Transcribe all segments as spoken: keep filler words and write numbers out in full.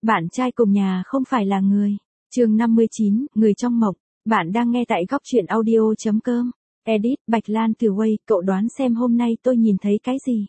Bạn trai cùng nhà không phải là người. Chương năm mươi chín, người trong mộng. Bạn đang nghe tại góc truyện audio chấm com. Edit, Bạch Lan từ Way, cậu đoán xem hôm nay tôi nhìn thấy cái gì?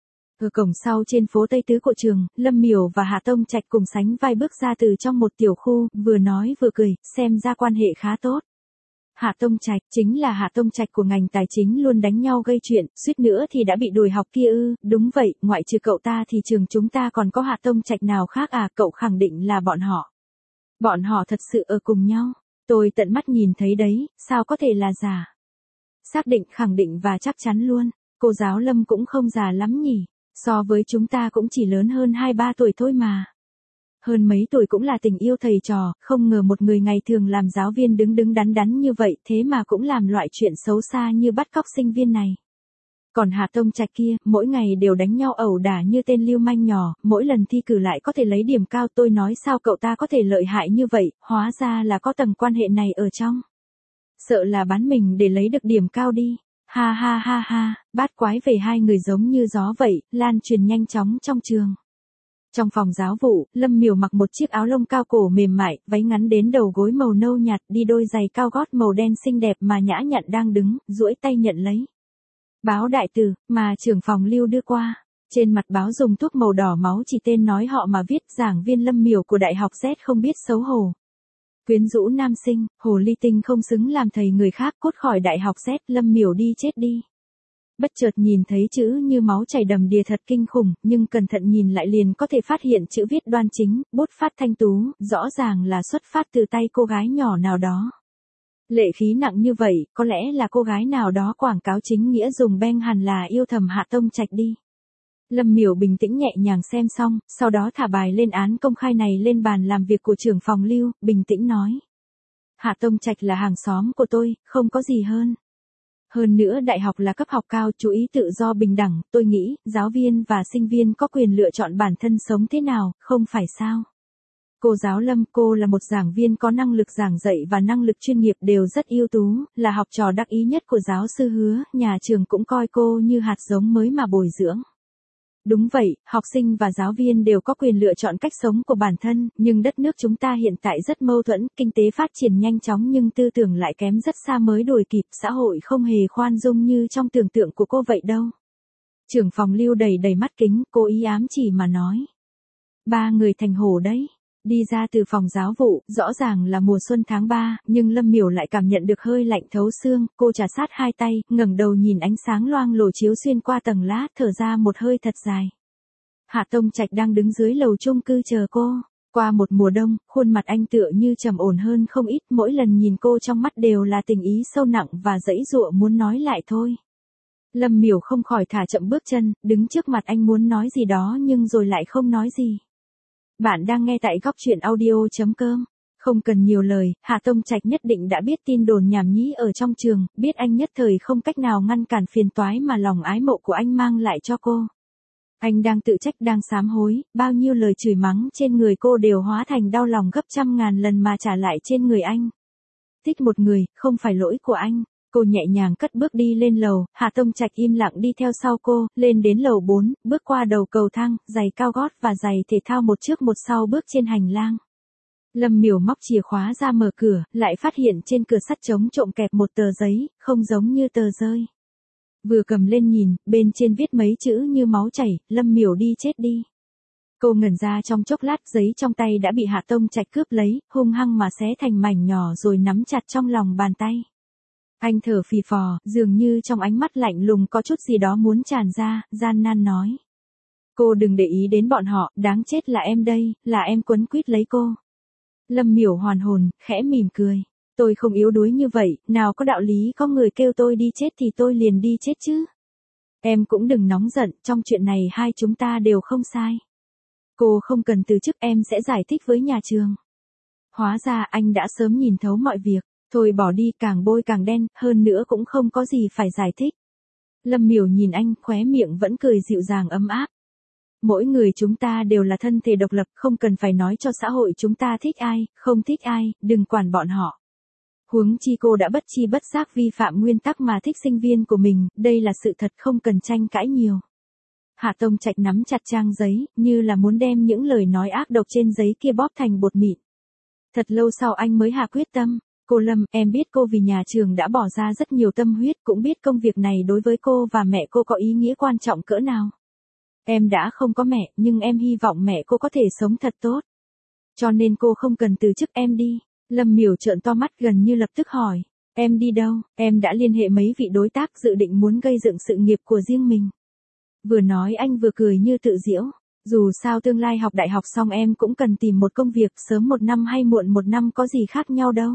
Ở cổng sau trên phố Tây Tứ Cổ Trường, Lâm Miểu và Hạ Tông Trạch cùng sánh vai bước ra từ trong một tiểu khu, vừa nói vừa cười, xem ra quan hệ khá tốt. Hạ Tông Trạch, chính là Hạ Tông Trạch của ngành tài chính luôn đánh nhau gây chuyện, suýt nữa thì đã bị đuổi học kia ư? Đúng vậy, ngoại trừ cậu ta thì trường chúng ta còn có Hạ Tông Trạch nào khác à? Cậu khẳng định là bọn họ. Bọn họ thật sự ở cùng nhau. Tôi tận mắt nhìn thấy đấy, sao có thể là giả? Xác định, khẳng định và chắc chắn luôn. Cô giáo Lâm cũng không già lắm nhỉ? So với chúng ta cũng chỉ lớn hơn hai ba tuổi thôi mà. Hơn mấy tuổi cũng là tình yêu thầy trò, không ngờ một người ngày thường làm giáo viên đứng đứng đắn đắn như vậy, thế mà cũng làm loại chuyện xấu xa như bắt cóc sinh viên này. Còn Hạ Tông Trạch kia, mỗi ngày đều đánh nhau ẩu đả như tên lưu manh nhỏ, mỗi lần thi cử lại có thể lấy điểm cao. Tôi nói sao cậu ta có thể lợi hại như vậy, hóa ra là có tầng quan hệ này ở trong. Sợ là bán mình để lấy được điểm cao đi. Ha ha ha ha, bát quái về hai người giống như gió vậy, lan truyền nhanh chóng trong trường. Trong phòng giáo vụ, Lâm Miểu mặc một chiếc áo lông cao cổ mềm mại, váy ngắn đến đầu gối màu nâu nhạt, đi đôi giày cao gót màu đen xinh đẹp mà nhã nhặn đang đứng, duỗi tay nhận lấy. Báo đại tử, mà trưởng phòng Lưu đưa qua. Trên mặt báo dùng thuốc màu đỏ máu chỉ tên nói họ mà viết giảng viên Lâm Miểu của Đại học Z không biết xấu hổ. Quyến rũ nam sinh, hồ ly tinh không xứng làm thầy người khác, cút khỏi Đại học Z, Lâm Miểu đi chết đi. Bất chợt nhìn thấy chữ như máu chảy đầm đìa thật kinh khủng, nhưng cẩn thận nhìn lại liền có thể phát hiện chữ viết đoan chính, bút phát thanh tú, rõ ràng là xuất phát từ tay cô gái nhỏ nào đó. Lệ khí nặng như vậy, có lẽ là cô gái nào đó quảng cáo chính nghĩa dùng beng hẳn là yêu thầm Hạ Tông Trạch đi. Lâm Miểu bình tĩnh nhẹ nhàng xem xong, sau đó thả bài lên án công khai này lên bàn làm việc của trưởng phòng Lưu, bình tĩnh nói. Hạ Tông Trạch là hàng xóm của tôi, không có gì hơn. Hơn nữa đại học là cấp học cao, chú ý tự do bình đẳng, tôi nghĩ, giáo viên và sinh viên có quyền lựa chọn bản thân sống thế nào, không phải sao? Cô giáo Lâm, cô là một giảng viên có năng lực giảng dạy và năng lực chuyên nghiệp đều rất ưu tú, là học trò đắc ý nhất của giáo sư Hứa, nhà trường cũng coi cô như hạt giống mới mà bồi dưỡng. Đúng vậy, học sinh và giáo viên đều có quyền lựa chọn cách sống của bản thân, nhưng đất nước chúng ta hiện tại rất mâu thuẫn, kinh tế phát triển nhanh chóng nhưng tư tưởng lại kém rất xa mới đuổi kịp, xã hội không hề khoan dung như trong tưởng tượng của cô vậy đâu. Trưởng phòng Lưu đầy đầy mắt kính, cô ý ám chỉ mà nói. Ba người thành hổ đấy. Đi ra từ phòng giáo vụ, rõ ràng là mùa xuân tháng ba, nhưng Lâm Miểu lại cảm nhận được hơi lạnh thấu xương, cô trà sát hai tay, ngẩng đầu nhìn ánh sáng loang lổ chiếu xuyên qua tầng lá, thở ra một hơi thật dài. Hạ Tông Trạch đang đứng dưới lầu chung cư chờ cô. Qua một mùa đông, khuôn mặt anh tựa như trầm ổn hơn không ít, mỗi lần nhìn cô trong mắt đều là tình ý sâu nặng và dãy dụa muốn nói lại thôi. Lâm Miểu không khỏi thả chậm bước chân, đứng trước mặt anh muốn nói gì đó nhưng rồi lại không nói gì. Bạn đang nghe tại góc truyện audio chấm com. Không cần nhiều lời, Hạ Tông Trạch nhất định đã biết tin đồn nhảm nhí ở trong trường, biết anh nhất thời không cách nào ngăn cản phiền toái mà lòng ái mộ của anh mang lại cho cô. Anh đang tự trách, đang sám hối, bao nhiêu lời chửi mắng trên người cô đều hóa thành đau lòng gấp trăm ngàn lần mà trả lại trên người anh. Thích một người, không phải lỗi của anh. Cô nhẹ nhàng cất bước đi lên lầu, Hạ Tông Trạch im lặng đi theo sau cô, lên đến lầu bốn, bước qua đầu cầu thang, giày cao gót và giày thể thao một trước một sau bước trên hành lang. Lâm Miểu móc chìa khóa ra mở cửa, lại phát hiện trên cửa sắt trống trộm kẹp một tờ giấy, không giống như tờ rơi. Vừa cầm lên nhìn, bên trên viết mấy chữ như máu chảy, Lâm Miểu đi chết đi. Cô ngẩn ra trong chốc lát, giấy trong tay đã bị Hạ Tông Trạch cướp lấy, hung hăng mà xé thành mảnh nhỏ rồi nắm chặt trong lòng bàn tay. Anh thở phì phò, dường như trong ánh mắt lạnh lùng có chút gì đó muốn tràn ra, gian nan nói. Cô đừng để ý đến bọn họ, đáng chết là em đây, là em quấn quýt lấy cô. Lâm Miểu hoàn hồn, khẽ mỉm cười. Tôi không yếu đuối như vậy, nào có đạo lý có người kêu tôi đi chết thì tôi liền đi chết chứ. Em cũng đừng nóng giận, trong chuyện này hai chúng ta đều không sai. Cô không cần từ chức, em sẽ giải thích với nhà trường. Hóa ra anh đã sớm nhìn thấu mọi việc. Thôi bỏ đi, càng bôi càng đen, hơn nữa cũng không có gì phải giải thích. Lâm Miểu nhìn anh, khóe miệng vẫn cười dịu dàng ấm áp. Mỗi người chúng ta đều là thân thể độc lập, không cần phải nói cho xã hội chúng ta thích ai, không thích ai, đừng quản bọn họ. Huống chi cô đã bất chi bất giác vi phạm nguyên tắc mà thích sinh viên của mình, đây là sự thật không cần tranh cãi nhiều. Hạ Tông Trạch nắm chặt trang giấy, như là muốn đem những lời nói ác độc trên giấy kia bóp thành bột mịn. Thật lâu sau anh mới hạ quyết tâm. Cô Lâm, em biết cô vì nhà trường đã bỏ ra rất nhiều tâm huyết, cũng biết công việc này đối với cô và mẹ cô có ý nghĩa quan trọng cỡ nào. Em đã không có mẹ, nhưng em hy vọng mẹ cô có thể sống thật tốt. Cho nên cô không cần từ chức em đi. Lâm Miểu trợn to mắt gần như lập tức hỏi. Em đi đâu? Em đã liên hệ mấy vị đối tác dự định muốn gây dựng sự nghiệp của riêng mình. Vừa nói anh vừa cười như tự giễu. Dù sao tương lai học đại học xong em cũng cần tìm một công việc, sớm một năm hay muộn một năm có gì khác nhau đâu.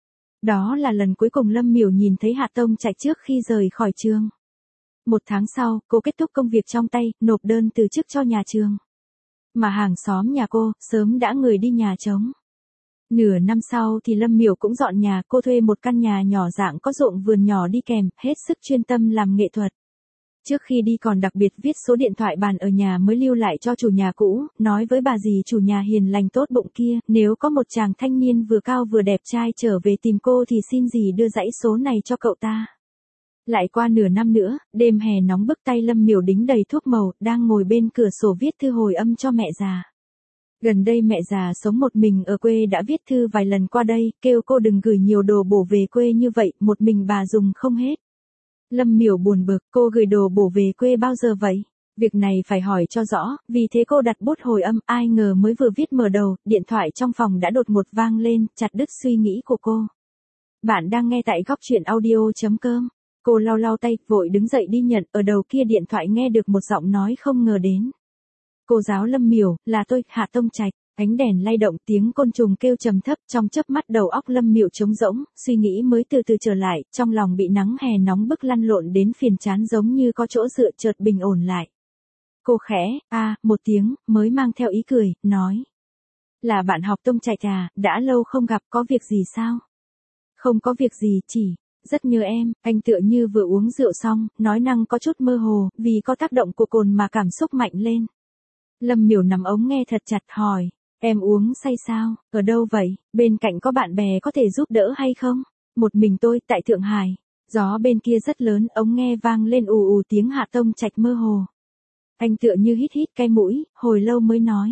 Đó là lần cuối cùng Lâm Miểu nhìn thấy Hạ Tông Trạch trước khi rời khỏi trường. Một tháng sau, cô kết thúc công việc trong tay, nộp đơn từ chức cho nhà trường. Mà hàng xóm nhà cô, sớm đã người đi nhà trống. Nửa năm sau thì Lâm Miểu cũng dọn nhà, cô thuê một căn nhà nhỏ dạng có ruộng vườn nhỏ đi kèm, hết sức chuyên tâm làm nghệ thuật. Trước khi đi còn đặc biệt viết số điện thoại bàn ở nhà mới lưu lại cho chủ nhà cũ, nói với bà dì chủ nhà hiền lành tốt bụng kia, nếu có một chàng thanh niên vừa cao vừa đẹp trai trở về tìm cô thì xin dì đưa dãy số này cho cậu ta. Lại qua nửa năm nữa, đêm hè nóng bức, tay Lâm Miểu đính đầy thuốc màu, đang ngồi bên cửa sổ viết thư hồi âm cho mẹ già. Gần đây mẹ già sống một mình ở quê đã viết thư vài lần qua đây, kêu cô đừng gửi nhiều đồ bổ về quê như vậy, một mình bà dùng không hết. Lâm Miểu buồn bực, cô gửi đồ bổ về quê bao giờ vậy? Việc này phải hỏi cho rõ, vì thế cô đặt bút hồi âm, ai ngờ mới vừa viết mở đầu, điện thoại trong phòng đã đột ngột vang lên, chặt đứt suy nghĩ của cô. Bạn đang nghe tại góc truyện audio chấm com. Cô lau lau tay, vội đứng dậy đi nhận, ở đầu kia điện thoại nghe được một giọng nói không ngờ đến. Cô giáo Lâm Miểu, là tôi, Hạ Tông Trạch. Ánh đèn lay động, tiếng côn trùng kêu trầm thấp, trong chớp mắt đầu óc Lâm Miểu trống rỗng, suy nghĩ mới từ từ trở lại, trong lòng bị nắng hè nóng bức lăn lộn đến phiền chán giống như có chỗ dựa chợt bình ổn lại. Cô khẽ, a, à, một tiếng, mới mang theo ý cười, nói. Là bạn học Tông Trạch à, đã lâu không gặp, có việc gì sao? Không có việc gì, chỉ, rất nhớ em, anh tựa như vừa uống rượu xong, nói năng có chút mơ hồ, vì có tác động của cồn mà cảm xúc mạnh lên. Lâm Miểu nắm ống nghe thật chặt hỏi. Em uống say sao, ở đâu vậy, bên cạnh có bạn bè có thể giúp đỡ hay không? Một mình tôi, tại Thượng Hải. Gió bên kia rất lớn, ống nghe vang lên ù ù tiếng Hạ Tông Trạch mơ hồ. Anh tựa như hít hít cái mũi, hồi lâu mới nói.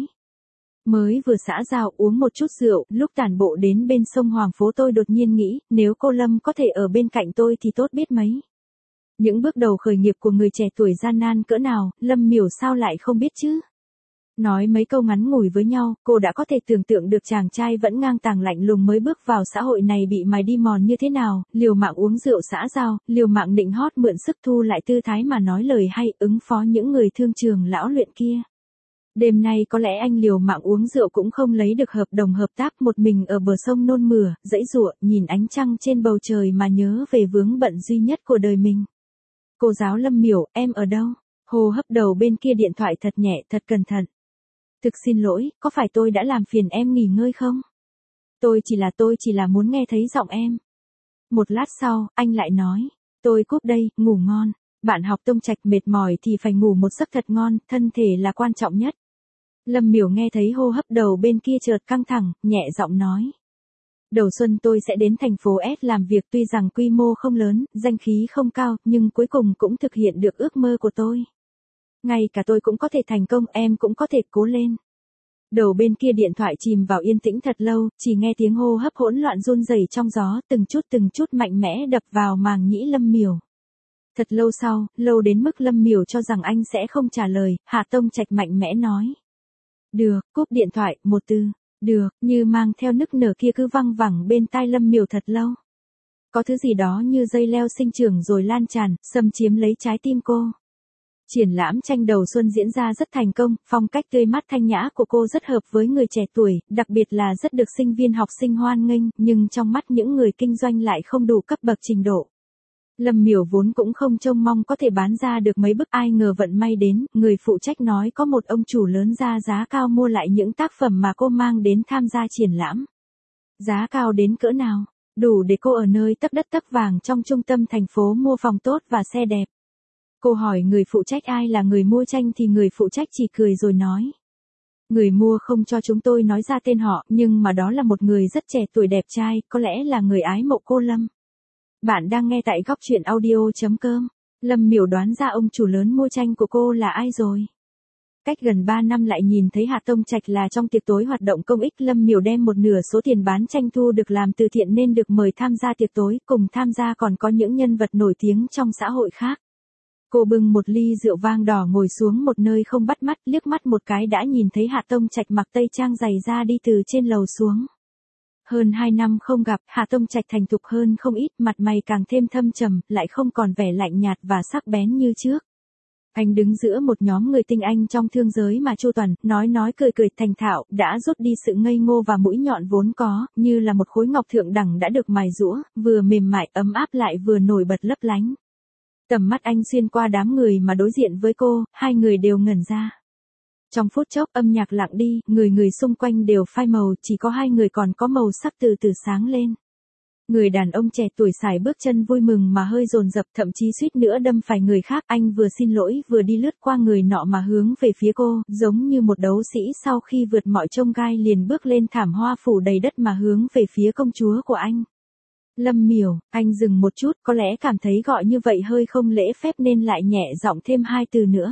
Mới vừa xã giao uống một chút rượu, lúc tản bộ đến bên sông Hoàng Phố tôi đột nhiên nghĩ, nếu cô Lâm có thể ở bên cạnh tôi thì tốt biết mấy. Những bước đầu khởi nghiệp của người trẻ tuổi gian nan cỡ nào, Lâm Miểu sao lại không biết chứ? Nói mấy câu ngắn ngủi với nhau, cô đã có thể tưởng tượng được chàng trai vẫn ngang tàng lạnh lùng mới bước vào xã hội này bị mài đi mòn như thế nào, liều mạng uống rượu xã giao, liều mạng định hót mượn sức thu lại tư thái mà nói lời hay, ứng phó những người thương trường lão luyện kia. Đêm nay có lẽ anh liều mạng uống rượu cũng không lấy được hợp đồng hợp tác, một mình ở bờ sông nôn mửa, dãy giụa, nhìn ánh trăng trên bầu trời mà nhớ về vướng bận duy nhất của đời mình. Cô giáo Lâm Miểu, em ở đâu? Hô hấp đầu bên kia điện thoại thật nhẹ, thật cẩn thận. Thực xin lỗi, có phải tôi đã làm phiền em nghỉ ngơi không? Tôi chỉ là tôi chỉ là muốn nghe thấy giọng em. Một lát sau, anh lại nói. Tôi cúp đây, ngủ ngon. Bạn học Tông Trạch mệt mỏi thì phải ngủ một giấc thật ngon, thân thể là quan trọng nhất. Lâm Miểu nghe thấy hô hấp đầu bên kia chợt căng thẳng, nhẹ giọng nói. Đầu xuân tôi sẽ đến thành phố S làm việc, tuy rằng quy mô không lớn, danh khí không cao, nhưng cuối cùng cũng thực hiện được ước mơ của tôi. Ngay cả tôi cũng có thể thành công, em cũng có thể cố lên. Đầu bên kia điện thoại chìm vào yên tĩnh thật lâu, chỉ nghe tiếng hô hấp hỗn loạn run rẩy trong gió, từng chút từng chút mạnh mẽ đập vào màng nhĩ Lâm Miểu. Thật lâu sau, lâu đến mức Lâm Miểu cho rằng anh sẽ không trả lời, Hạ Tông Trạch mạnh mẽ nói. Được, cúp điện thoại, một từ, được, như mang theo nức nở kia cứ văng vẳng bên tai Lâm Miểu thật lâu. Có thứ gì đó như dây leo sinh trưởng rồi lan tràn, xâm chiếm lấy trái tim cô. Triển lãm tranh đầu xuân diễn ra rất thành công, phong cách tươi mát thanh nhã của cô rất hợp với người trẻ tuổi, đặc biệt là rất được sinh viên học sinh hoan nghênh, nhưng trong mắt những người kinh doanh lại không đủ cấp bậc trình độ. Lâm Miểu vốn cũng không trông mong có thể bán ra được mấy bức, ai ngờ vận may đến, người phụ trách nói có một ông chủ lớn ra giá cao mua lại những tác phẩm mà cô mang đến tham gia triển lãm. Giá cao đến cỡ nào? Đủ để cô ở nơi tấp đất tấp vàng trong trung tâm thành phố mua phòng tốt và xe đẹp. Cô hỏi người phụ trách ai là người mua tranh thì người phụ trách chỉ cười rồi nói. Người mua không cho chúng tôi nói ra tên họ, nhưng mà đó là một người rất trẻ tuổi đẹp trai, có lẽ là người ái mộ cô Lâm. Bạn đang nghe tại góc truyện audio chấm com. Lâm Miểu đoán ra ông chủ lớn mua tranh của cô là ai rồi. Cách gần ba năm lại nhìn thấy Hạ Tông Trạch là trong tiệc tối hoạt động công ích, Lâm Miểu đem một nửa số tiền bán tranh thu được làm từ thiện nên được mời tham gia tiệc tối, cùng tham gia còn có những nhân vật nổi tiếng trong xã hội khác. Cô bưng một ly rượu vang đỏ ngồi xuống một nơi không bắt mắt, liếc mắt một cái đã nhìn thấy Hạ Tông Trạch mặc tây trang giày da đi từ trên lầu xuống. Hơn hai năm không gặp, Hạ Tông Trạch thành thục hơn không ít, mặt mày càng thêm thâm trầm, lại không còn vẻ lạnh nhạt và sắc bén như trước. Anh đứng giữa một nhóm người tinh anh trong thương giới mà chu toàn, nói nói cười cười thành thạo, đã rút đi sự ngây ngô và mũi nhọn vốn có, như là một khối ngọc thượng đẳng đã được mài giũa, vừa mềm mại ấm áp lại vừa nổi bật lấp lánh. Tầm mắt anh xuyên qua đám người mà đối diện với cô, hai người đều ngẩn ra. Trong phút chốc âm nhạc lặng đi, người người xung quanh đều phai màu, chỉ có hai người còn có màu sắc từ từ sáng lên. Người đàn ông trẻ tuổi sải bước chân vui mừng mà hơi dồn dập, thậm chí suýt nữa đâm phải người khác. Anh vừa xin lỗi vừa đi lướt qua người nọ mà hướng về phía cô, giống như một đấu sĩ sau khi vượt mọi chông gai liền bước lên thảm hoa phủ đầy đất mà hướng về phía công chúa của anh. Lâm Miểu, anh dừng một chút, có lẽ cảm thấy gọi như vậy hơi không lễ phép nên lại nhẹ giọng thêm hai từ nữa.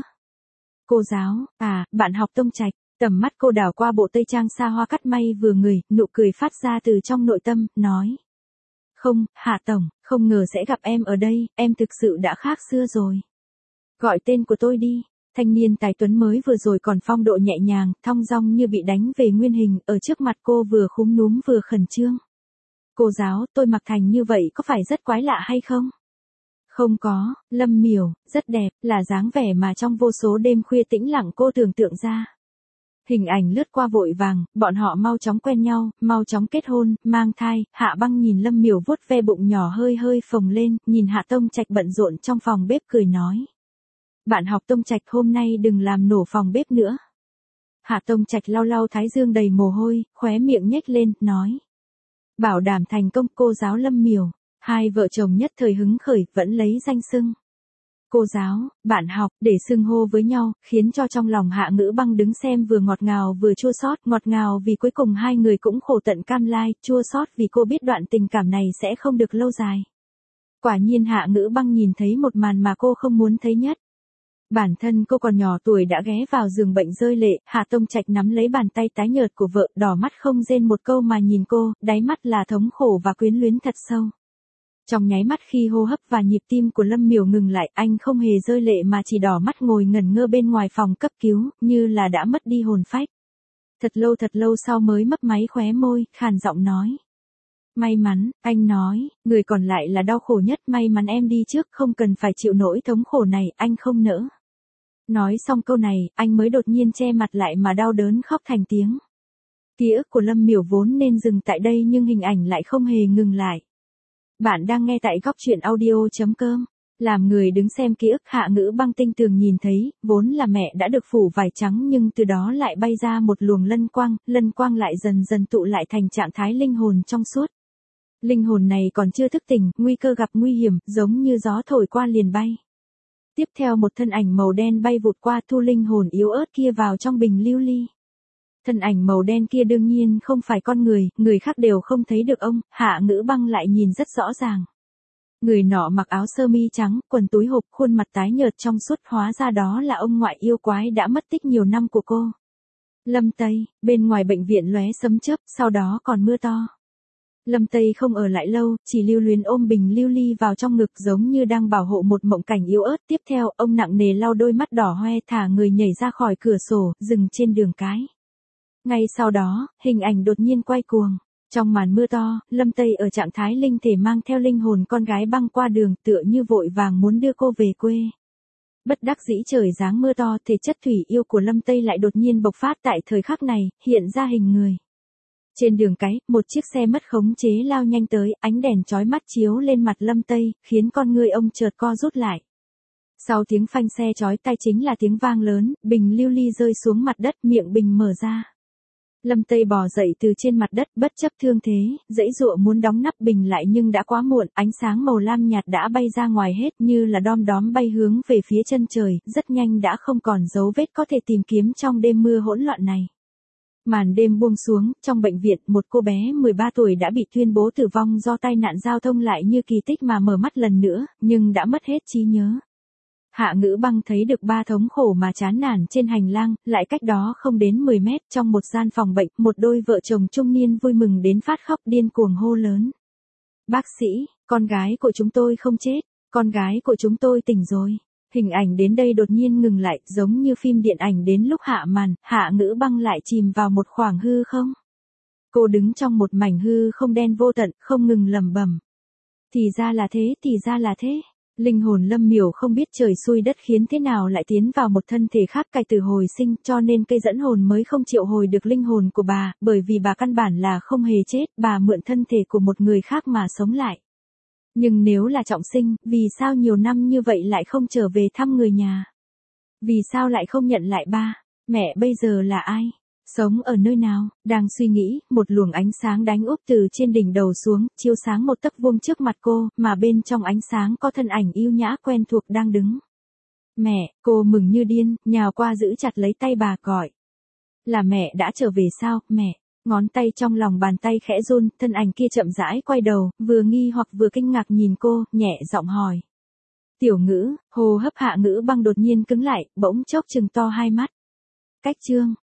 Cô giáo, à, bạn học Tông Trạch. Tầm mắt cô đảo qua bộ tây trang xa hoa cắt may vừa người, nụ cười phát ra từ trong nội tâm, nói. Không, Hạ Tổng, không ngờ sẽ gặp em ở đây, em thực sự đã khác xưa rồi. Gọi tên của tôi đi. Thanh niên tài tuấn mới vừa rồi còn phong độ nhẹ nhàng, thong dong như bị đánh về nguyên hình, ở trước mặt cô vừa khúm núm vừa khẩn trương. Cô giáo, tôi mặc thành như vậy có phải rất quái lạ hay không? Không có, Lâm Miểu, rất đẹp, là dáng vẻ mà trong vô số đêm khuya tĩnh lặng cô tưởng tượng ra. Hình ảnh lướt qua vội vàng, bọn họ mau chóng quen nhau, mau chóng kết hôn, mang thai. Hạ Băng nhìn Lâm Miểu vuốt ve bụng nhỏ hơi hơi phồng lên, nhìn Hạ Tông Trạch bận rộn trong phòng bếp cười nói. Bạn học Tông Trạch hôm nay đừng làm nổ phòng bếp nữa. Hạ Tông Trạch lau lau thái dương đầy mồ hôi, khóe miệng nhếch lên, nói. Bảo đảm thành công cô giáo Lâm Miểu. Hai vợ chồng nhất thời hứng khởi, vẫn lấy danh xưng. Cô giáo, bạn học, để xưng hô với nhau, khiến cho trong lòng Hạ Ngữ Băng đứng xem vừa ngọt ngào vừa chua xót, ngọt ngào vì cuối cùng hai người cũng khổ tận cam lai, chua xót vì cô biết đoạn tình cảm này sẽ không được lâu dài. Quả nhiên Hạ Ngữ Băng nhìn thấy một màn mà cô không muốn thấy nhất. Bản thân cô còn nhỏ tuổi đã ghé vào giường bệnh rơi lệ, Hạ Tông Trạch nắm lấy bàn tay tái nhợt của vợ, đỏ mắt không rên một câu mà nhìn cô, đáy mắt là thống khổ và quyến luyến thật sâu. Trong nháy mắt khi hô hấp và nhịp tim của Lâm Miểu ngừng lại, anh không hề rơi lệ mà chỉ đỏ mắt ngồi ngẩn ngơ bên ngoài phòng cấp cứu, như là đã mất đi hồn phách. Thật lâu thật lâu sau mới mấp máy khóe môi, khàn giọng nói. May mắn, anh nói, người còn lại là đau khổ nhất, may mắn em đi trước, không cần phải chịu nỗi thống khổ này, anh không nỡ. Nói xong câu này, anh mới đột nhiên che mặt lại mà đau đớn khóc thành tiếng. Ký ức của Lâm Miểu vốn nên dừng tại đây nhưng hình ảnh lại không hề ngừng lại. Bạn đang nghe tại góc truyện audio chấm com. Làm người đứng xem ký ức, Hạ Ngữ Băng tinh tường nhìn thấy, vốn là mẹ đã được phủ vải trắng nhưng từ đó lại bay ra một luồng lân quang, lân quang lại dần dần tụ lại thành trạng thái linh hồn trong suốt. Linh hồn này còn chưa thức tỉnh, nguy cơ gặp nguy hiểm, giống như gió thổi qua liền bay. Tiếp theo một thân ảnh màu đen bay vụt qua, thu linh hồn yếu ớt kia vào trong bình lưu ly. Thân ảnh màu đen kia đương nhiên không phải con người, người khác đều không thấy được ông, Hạ Ngữ Băng lại nhìn rất rõ ràng. Người nọ mặc áo sơ mi trắng, quần túi hộp, khuôn mặt tái nhợt trong suốt, hóa ra đó là ông ngoại yêu quái đã mất tích nhiều năm của cô. Lâm Tây, bên ngoài bệnh viện lóe sấm chớp, sau đó còn mưa to. Lâm Tây không ở lại lâu, chỉ lưu luyến ôm bình lưu ly vào trong ngực giống như đang bảo hộ một mộng cảnh yếu ớt. Tiếp theo, ông nặng nề lau đôi mắt đỏ hoe, thả người nhảy ra khỏi cửa sổ, dừng trên đường cái. Ngay sau đó, hình ảnh đột nhiên quay cuồng. Trong màn mưa to, Lâm Tây ở trạng thái linh thể mang theo linh hồn con gái băng qua đường, tựa như vội vàng muốn đưa cô về quê. Bất đắc dĩ trời giáng mưa to, thể chất thủy yêu của Lâm Tây lại đột nhiên bộc phát tại thời khắc này, hiện ra hình người. Trên đường cái, một chiếc xe mất khống chế lao nhanh tới, ánh đèn chói mắt chiếu lên mặt Lâm Tây, khiến con người ông chợt co rút lại. Sau tiếng phanh xe chói tai chính là tiếng vang lớn, bình lưu ly rơi xuống mặt đất, miệng bình mở ra. Lâm Tây bò dậy từ trên mặt đất, bất chấp thương thế, giãy giụa muốn đóng nắp bình lại nhưng đã quá muộn, ánh sáng màu lam nhạt đã bay ra ngoài hết như là đom đóm bay hướng về phía chân trời, rất nhanh đã không còn dấu vết có thể tìm kiếm trong đêm mưa hỗn loạn này. Màn đêm buông xuống, trong bệnh viện, một cô bé mười ba tuổi đã bị tuyên bố tử vong do tai nạn giao thông lại như kỳ tích mà mở mắt lần nữa, nhưng đã mất hết trí nhớ. Hạ Ngữ Băng thấy được ba thống khổ mà chán nản trên hành lang, lại cách đó không đến mười mét trong một gian phòng bệnh, một đôi vợ chồng trung niên vui mừng đến phát khóc điên cuồng hô lớn. Bác sĩ, con gái của chúng tôi không chết, con gái của chúng tôi tỉnh rồi. Hình ảnh đến đây đột nhiên ngừng lại, giống như phim điện ảnh đến lúc hạ màn, Hạ Ngữ Băng lại chìm vào một khoảng hư không. Cô đứng trong một mảnh hư không đen vô tận, không ngừng lẩm bẩm. Thì ra là thế, thì ra là thế. Linh hồn Lâm Miểu không biết trời xui đất khiến thế nào lại tiến vào một thân thể khác cai từ hồi sinh, cho nên cây dẫn hồn mới không triệu hồi được linh hồn của bà, bởi vì bà căn bản là không hề chết, bà mượn thân thể của một người khác mà sống lại. Nhưng nếu là trọng sinh, vì sao nhiều năm như vậy lại không trở về thăm người nhà? Vì sao lại không nhận lại ba? Mẹ bây giờ là ai? Sống ở nơi nào? Đang suy nghĩ, một luồng ánh sáng đánh úp từ trên đỉnh đầu xuống, chiếu sáng một tấc vuông trước mặt cô, mà bên trong ánh sáng có thân ảnh yêu nhã quen thuộc đang đứng. Mẹ, cô mừng như điên, nhào qua giữ chặt lấy tay bà gọi. Là mẹ đã trở về sao, mẹ? Ngón tay trong lòng bàn tay khẽ run, thân ảnh kia chậm rãi quay đầu, vừa nghi hoặc vừa kinh ngạc nhìn cô, nhẹ giọng hỏi. Tiểu Ngữ, hô hấp Hạ Ngữ Băng đột nhiên cứng lại, bỗng chốc trừng to hai mắt. Cách chương.